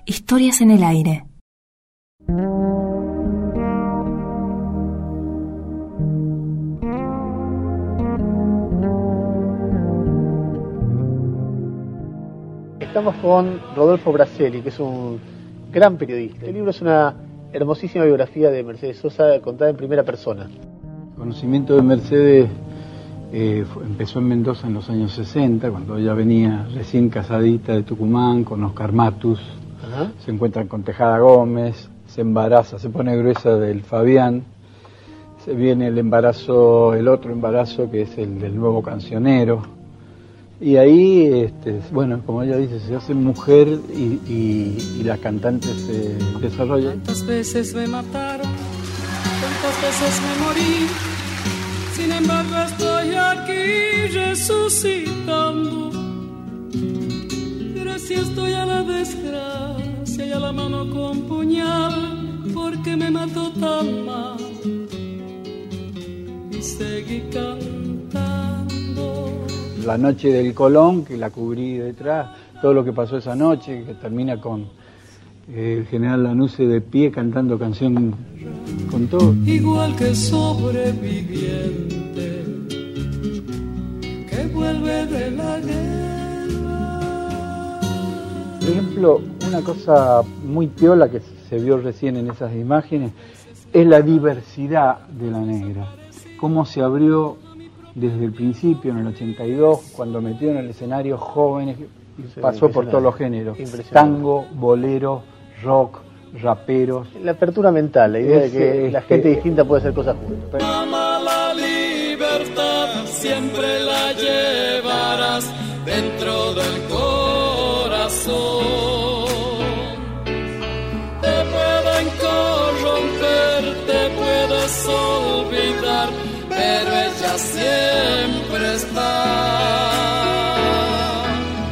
Historias en el aire. Estamos con Rodolfo Braselli, que es un gran periodista. El libro es una hermosísima biografía de Mercedes Sosa contada en primera persona. El conocimiento de Mercedes empezó en Mendoza en los años 60, cuando ella venía recién casadita de Tucumán con Oscar Matus. Ajá. Se encuentran con Tejada Gómez, se embaraza, se pone gruesa del Fabián, se viene el otro embarazo que es el del nuevo cancionero, y ahí, bueno, como ella dice, se hace mujer y la cantante se desarrolla. Tantas veces me mataron, tantas veces me morí, sin embargo estoy aquí resucitando. Gracias estoy a la desgracia y a la mano con puñal, porque me mató tan mal y seguí cantando. La noche del Colón, que la cubrí detrás, todo lo que pasó esa noche, que termina con el general Lanusse de pie cantando canción con todo. Igual que sobreviviente que vuelve de la guerra. Por ejemplo, una cosa muy piola que se vio recién en esas imágenes es la diversidad de la negra. Cómo se abrió desde el principio, en el 82, cuando metió en el escenario jóvenes, pasó por todos los géneros. Tango, bolero, rock, raperos. La apertura mental, la idea de que la gente distinta puede hacer cosas juntas. Ama la libertad, siempre la llevarás dentro del corazón. Te pueden corromper, te puedes olvidar, pero ella siempre está.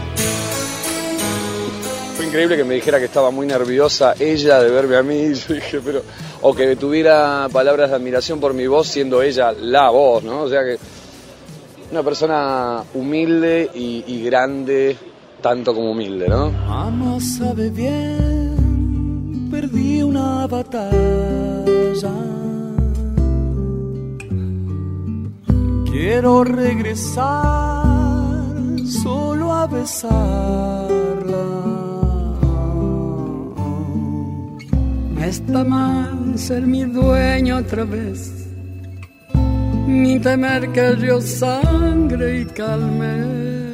Fue increíble que me dijera que estaba muy nerviosa ella de verme a mí. Yo dije, o que tuviera palabras de admiración por mi voz, siendo ella la voz, ¿no? O sea que una persona humilde y grande, tanto como humilde, ¿no? Mamá sabe bien, perdí una batalla. Quiero regresar solo a besarla. No está mal ser mi dueño otra vez, ni temer que el río sangre y calme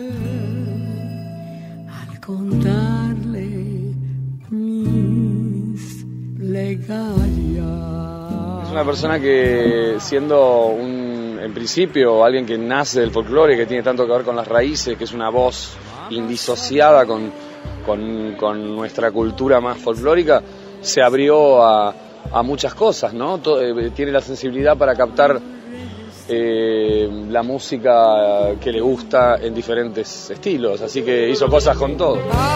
al contarle mis plegarias. Es una persona que, siendo en principio alguien que nace del folclore, que tiene tanto que ver con las raíces, que es una voz indisociada con nuestra cultura más folclórica, se abrió a muchas cosas, ¿no? Tiene la sensibilidad para captar la música que le gusta en diferentes estilos, así que hizo cosas con todo.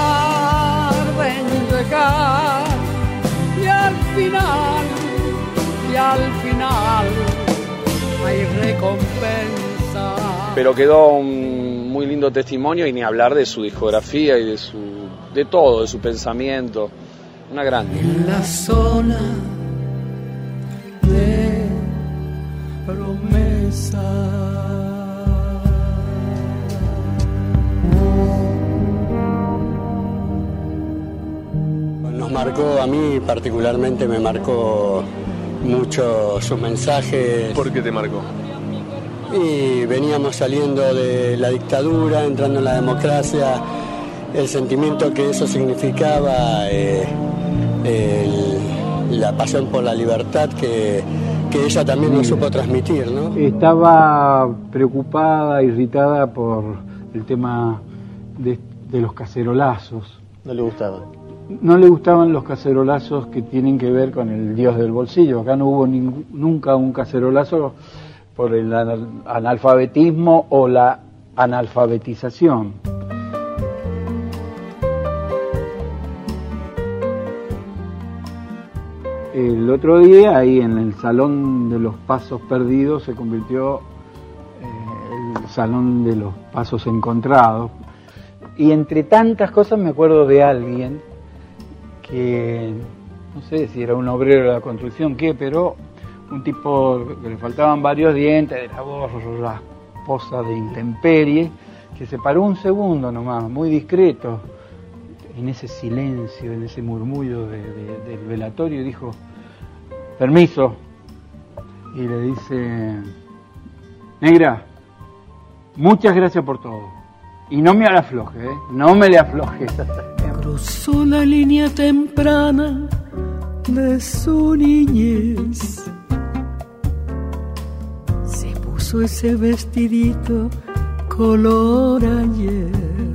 Y al final hay recompensa. Pero quedó un muy lindo testimonio, y ni hablar de su discografía y de todo, de su pensamiento. Una grande. En la zona de promesa. Nos marcó, a mí particularmente me marcó mucho sus mensajes. ¿Por qué te marcó? Y veníamos saliendo de la dictadura, entrando en la democracia, el sentimiento que eso significaba, la pasión por la libertad que ella también nos supo transmitir, ¿no? Estaba preocupada, irritada por el tema de los cacerolazos. No le gustaban. No le gustaban los cacerolazos que tienen que ver con el dios del bolsillo. Acá no hubo nunca un cacerolazo por el analfabetismo o la analfabetización. El otro día, ahí en el Salón de los Pasos Perdidos, se convirtió el Salón de los Pasos Encontrados. Y entre tantas cosas me acuerdo de alguien que no sé si era un obrero de la construcción, pero un tipo que le faltaban varios dientes, de la voz rasposa de intemperie, que se paró un segundo nomás, muy discreto, en ese silencio, en ese murmullo del velatorio, y dijo: permiso. Y le dice: negra, muchas gracias por todo. Y no me afloje, no me le afloje. Cruzó la línea temprana de su niñez. Se puso ese vestidito color ayer.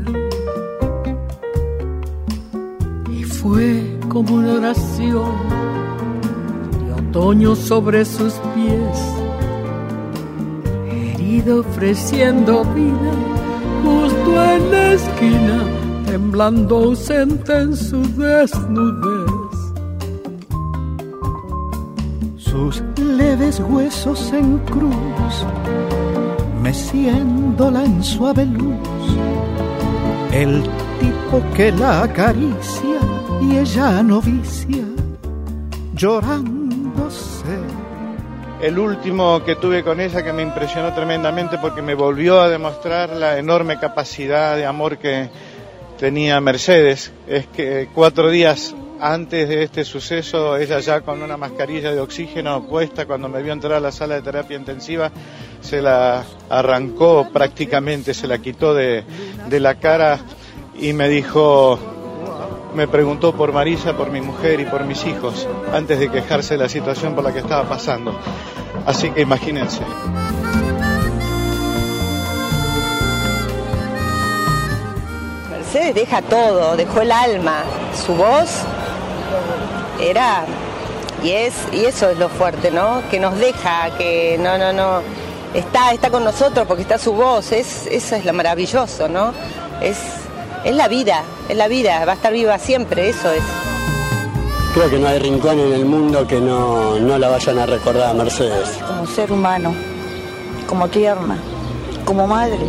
Y fue como una oración de otoño sobre sus pies, herido ofreciendo vida justo en la esquina, temblando ausente en su desnudez. Sus leves huesos en cruz, meciéndola en suave luz, el tipo que la acaricia y ella novicia, llorándose. El último que tuve con ella, que me impresionó tremendamente porque me volvió a demostrar la enorme capacidad de amor que tenía Mercedes, es que 4 días antes de este suceso, ella ya con una mascarilla de oxígeno puesta, cuando me vio entrar a la sala de terapia intensiva, se la arrancó prácticamente, se la quitó de la cara y me dijo, me preguntó por Marisa, por mi mujer y por mis hijos, antes de quejarse de la situación por la que estaba pasando. Así que imagínense. Mercedes deja todo, dejó el alma, su voz era, y eso es lo fuerte, ¿no? Que nos deja, que no, está con nosotros porque está su voz, eso es lo maravilloso, ¿no? Es la vida, va a estar viva siempre, eso es. Creo que no hay rincón en el mundo que no la vayan a recordar a Mercedes. Como ser humano, como tierna, como madre.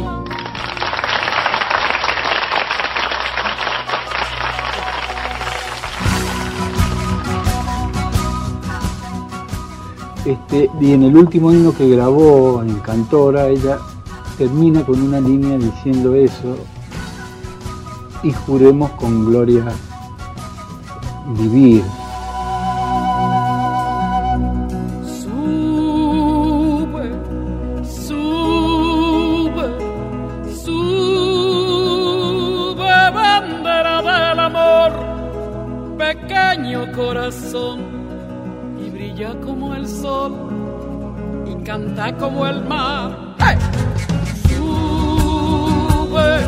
Y en el último himno que grabó en Cantora, ella termina con una línea diciendo eso: y juremos con gloria vivir. Sube, sube, sube, bandera del amor, pequeño corazón, y brilla como el sol y canta como el mar. ¡Hey! Sube,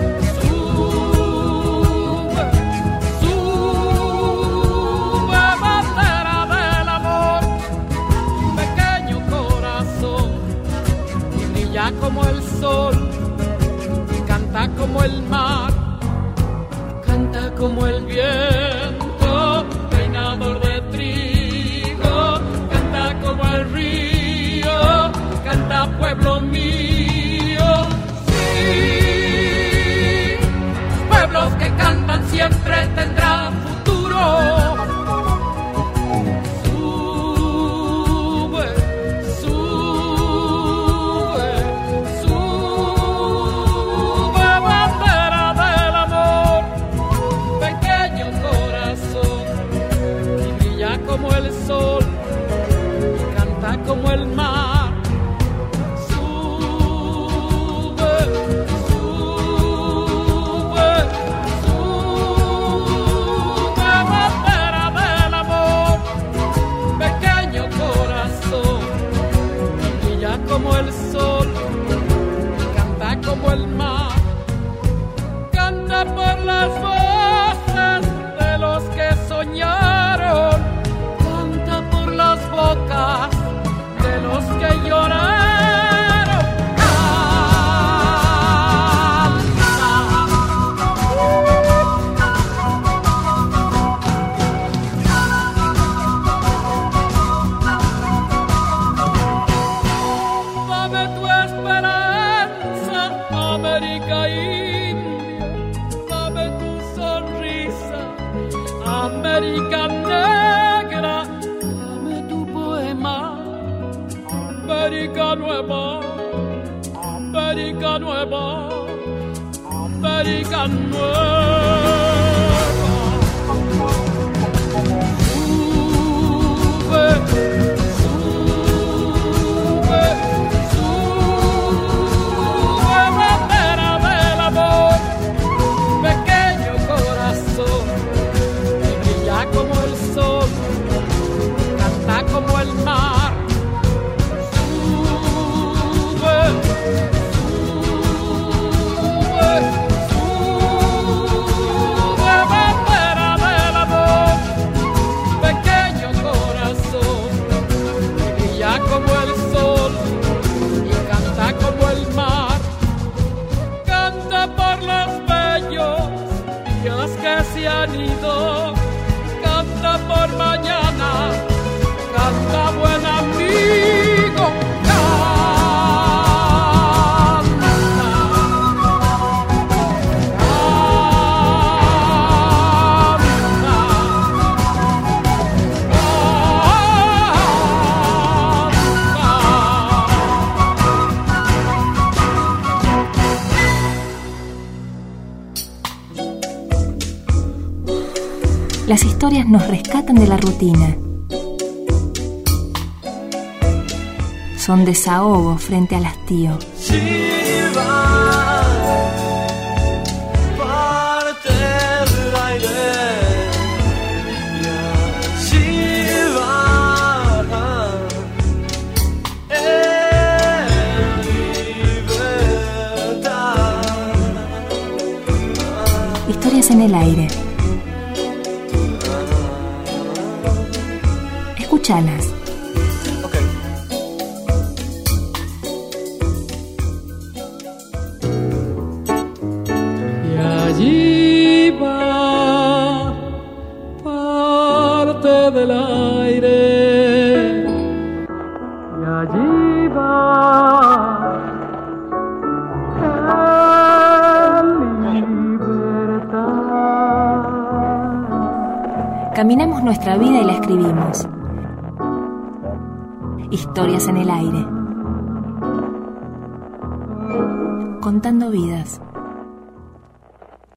como el sol, canta como el mar, canta como el viento, peinador de trigo, canta como el río, canta pueblo mío. Sí, pueblos que cantan siempre tendrán futuro. Como el mar, sube, sube, sube, bandera del amor, pequeño corazón, brilla como el sol, canta como el mar, canta por las voces de los que soñaron, canta por América negra, dame tu poema. América nueva, América nueva, América nueva. Canta por mañana, canta buen amigo, Las historias nos rescatan de la rutina. Son desahogo frente al hastío. Historias en el aire. Escúchalas. Okay. Y allí va parte del aire. Y allí va en libertad. Caminamos nuestra vida y la escribimos. Historias en el aire. Contando vidas.